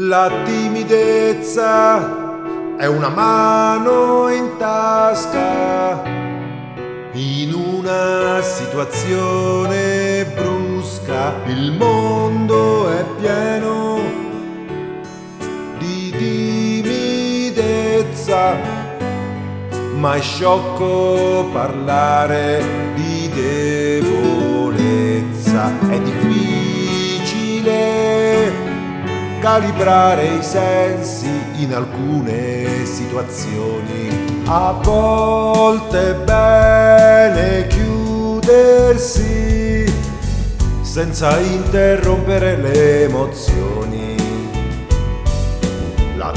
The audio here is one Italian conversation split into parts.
La timidezza è una mano in tasca in una situazione brusca. Il mondo è pieno di timidezza, ma è sciocco parlare di debolezza. È difficile calibrare i sensi in alcune situazioni. A volte è bene chiudersi senza interrompere le emozioni. La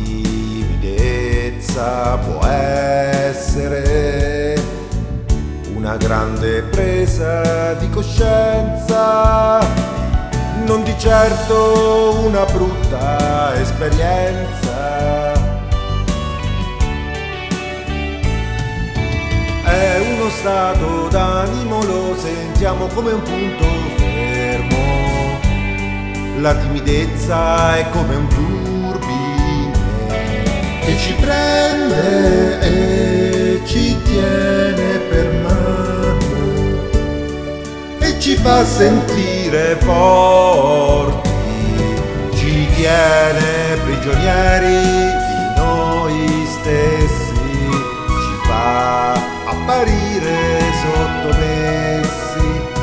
timidezza può essere una grande presa di coscienza, non di certo una brutta esperienza. È uno stato d'animo, lo sentiamo come un punto fermo. La timidezza è come un turbine che ci prende e ci tiene per mano e ci fa sentire forti, ci tiene prigionieri di noi stessi, ci fa apparire sottomessi,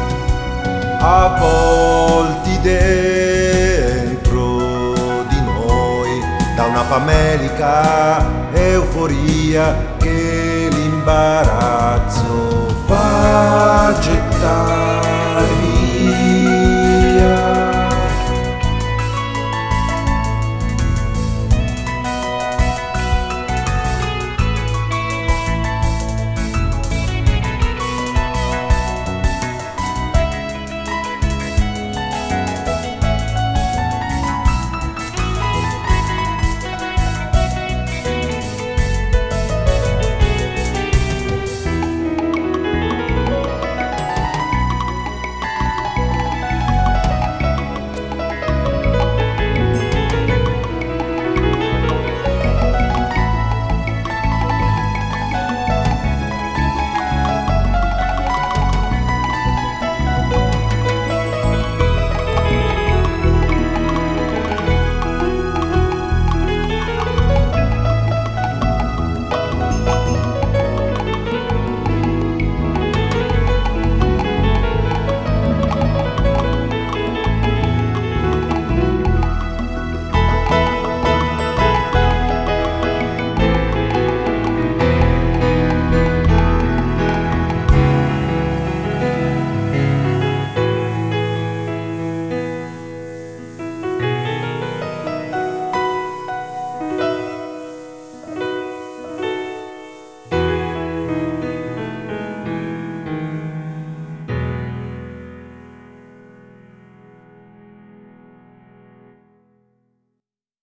avvolti dentro di noi da una famelica euforia che l'imbarazzo fa gettare